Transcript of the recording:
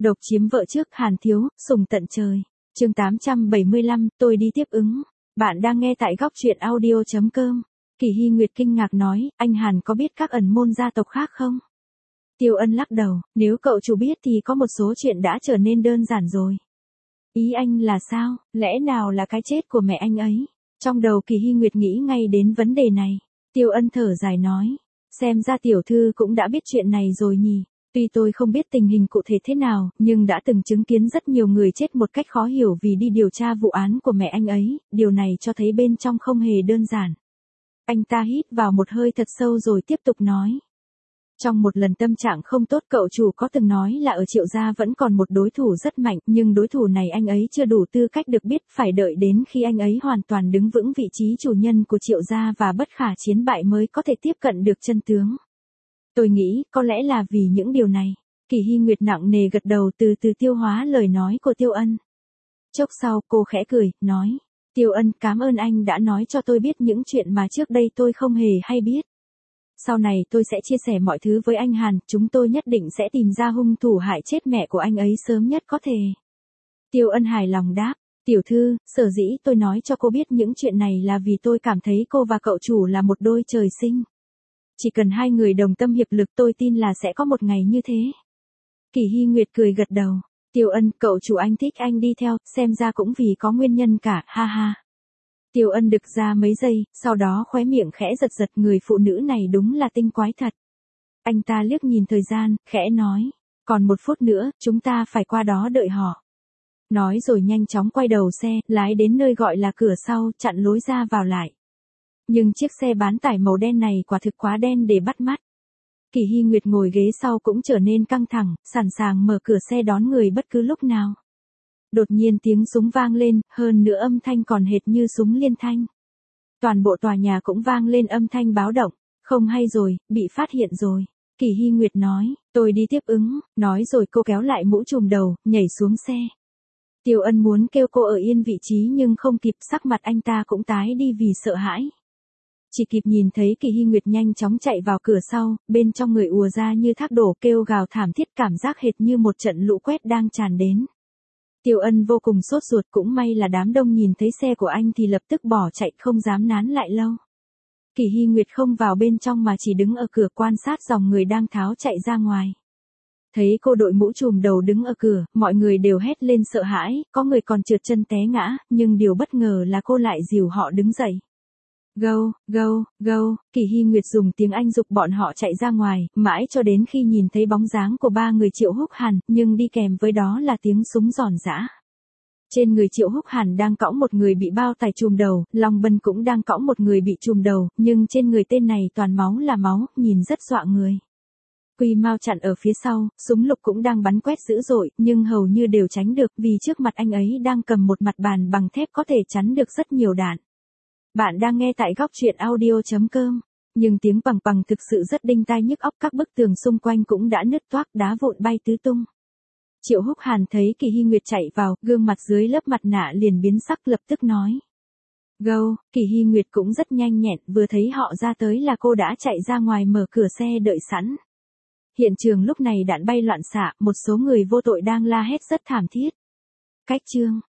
Độc chiếm vợ trước Hàn Thiếu, sùng tận trời. Chương 875, tôi đi tiếp ứng. Bạn đang nghe tại góc truyện audio.com. Kỳ Hy Nguyệt kinh ngạc nói, anh Hàn có biết các ẩn môn gia tộc khác không? Tiêu Ân lắc đầu, nếu cậu chủ biết thì có một số chuyện đã trở nên đơn giản rồi. Ý anh là sao, lẽ nào là cái chết của mẹ anh ấy? Trong đầu Kỳ Hy Nguyệt nghĩ ngay đến vấn đề này. Tiêu Ân thở dài nói, xem ra tiểu thư cũng đã biết chuyện này rồi nhỉ. Tuy tôi không biết tình hình cụ thể thế nào, nhưng đã từng chứng kiến rất nhiều người chết một cách khó hiểu vì đi điều tra vụ án của mẹ anh ấy, điều này cho thấy bên trong không hề đơn giản. Anh ta hít vào một hơi thật sâu rồi tiếp tục nói. Trong một lần tâm trạng không tốt cậu chủ có từng nói là ở Triệu gia vẫn còn một đối thủ rất mạnh, nhưng đối thủ này anh ấy chưa đủ tư cách được biết, phải đợi đến khi anh ấy hoàn toàn đứng vững vị trí chủ nhân của Triệu gia và bất khả chiến bại mới có thể tiếp cận được chân tướng. Tôi nghĩ có lẽ là vì những điều này. Kỳ Hy Nguyệt nặng nề gật đầu từ từ tiêu hóa lời nói của Tiêu Ân. Chốc sau cô khẽ cười, nói. Tiêu Ân, cảm ơn anh đã nói cho tôi biết những chuyện mà trước đây tôi không hề hay biết. Sau này tôi sẽ chia sẻ mọi thứ với anh Hàn, chúng tôi nhất định sẽ tìm ra hung thủ hại chết mẹ của anh ấy sớm nhất có thể. Tiêu Ân hài lòng đáp, tiểu thư, sở dĩ tôi nói cho cô biết những chuyện này là vì tôi cảm thấy cô và cậu chủ là một đôi trời sinh. Chỉ cần hai người đồng tâm hiệp lực tôi tin là sẽ có một ngày như thế. Kỳ Hy Nguyệt cười gật đầu. Tiêu Ân, cậu chủ anh thích anh đi theo, xem ra cũng vì có nguyên nhân cả, ha ha. Tiêu Ân đực ra mấy giây, sau đó khóe miệng khẽ giật giật, người phụ nữ này đúng là tinh quái thật. Anh ta liếc nhìn thời gian, khẽ nói, còn 1 phút nữa, chúng ta phải qua đó đợi họ. Nói rồi nhanh chóng quay đầu xe, lái đến nơi gọi là cửa sau, chặn lối ra vào lại. Nhưng chiếc xe bán tải màu đen này quả thực quá đen để bắt mắt. Kỳ Hy Nguyệt ngồi ghế sau cũng trở nên căng thẳng, sẵn sàng mở cửa xe đón người bất cứ lúc nào. Đột nhiên tiếng súng vang lên, hơn nữa âm thanh còn hệt như súng liên thanh. Toàn bộ tòa nhà cũng vang lên âm thanh báo động, không hay rồi, bị phát hiện rồi. Kỳ Hy Nguyệt nói, tôi đi tiếp ứng, nói rồi cô kéo lại mũ trùm đầu, nhảy xuống xe. Tiêu Ân muốn kêu cô ở yên vị trí nhưng không kịp, sắc mặt anh ta cũng tái đi vì sợ hãi. Chỉ kịp nhìn thấy Kỳ Hy Nguyệt nhanh chóng chạy vào cửa sau, bên trong người ùa ra như thác đổ kêu gào thảm thiết, cảm giác hệt như một trận lũ quét đang tràn đến. Tiêu Ân vô cùng sốt ruột, cũng may là đám đông nhìn thấy xe của anh thì lập tức bỏ chạy, không dám nán lại lâu. Kỳ Hy Nguyệt không vào bên trong mà chỉ đứng ở cửa quan sát dòng người đang tháo chạy ra ngoài. Thấy cô đội mũ trùm đầu đứng ở cửa, mọi người đều hét lên sợ hãi, có người còn trượt chân té ngã, nhưng điều bất ngờ là cô lại dìu họ đứng dậy. Go, go, go, Kỳ Hy Nguyệt dùng tiếng Anh giục bọn họ chạy ra ngoài, mãi cho đến khi nhìn thấy bóng dáng của 3 người Triệu Húc Hàn, nhưng đi kèm với đó là tiếng súng giòn giã. Trên người Triệu Húc Hàn đang cõng một người bị bao tải trùm đầu, Long Bân cũng đang cõng một người bị trùm đầu, nhưng trên người tên này toàn máu là máu, nhìn rất dọa người. Quy Mao chặn ở phía sau, súng lục cũng đang bắn quét dữ dội, nhưng hầu như đều tránh được vì trước mặt anh ấy đang cầm một mặt bàn bằng thép có thể chắn được rất nhiều đạn. Bạn đang nghe tại góc truyện audio.com, nhưng tiếng bằng bằng thực sự rất đinh tai nhức óc, các bức tường xung quanh cũng đã nứt toác, đá vụn bay tứ tung. Triệu Húc Hàn thấy Kỳ Hy Nguyệt chạy vào, gương mặt dưới lớp mặt nạ liền biến sắc, lập tức nói. Go, Kỳ Hy Nguyệt cũng rất nhanh nhẹn, vừa thấy họ ra tới là cô đã chạy ra ngoài mở cửa xe đợi sẵn. Hiện trường lúc này đạn bay loạn xạ, một số người vô tội đang la hét rất thảm thiết. Cách chương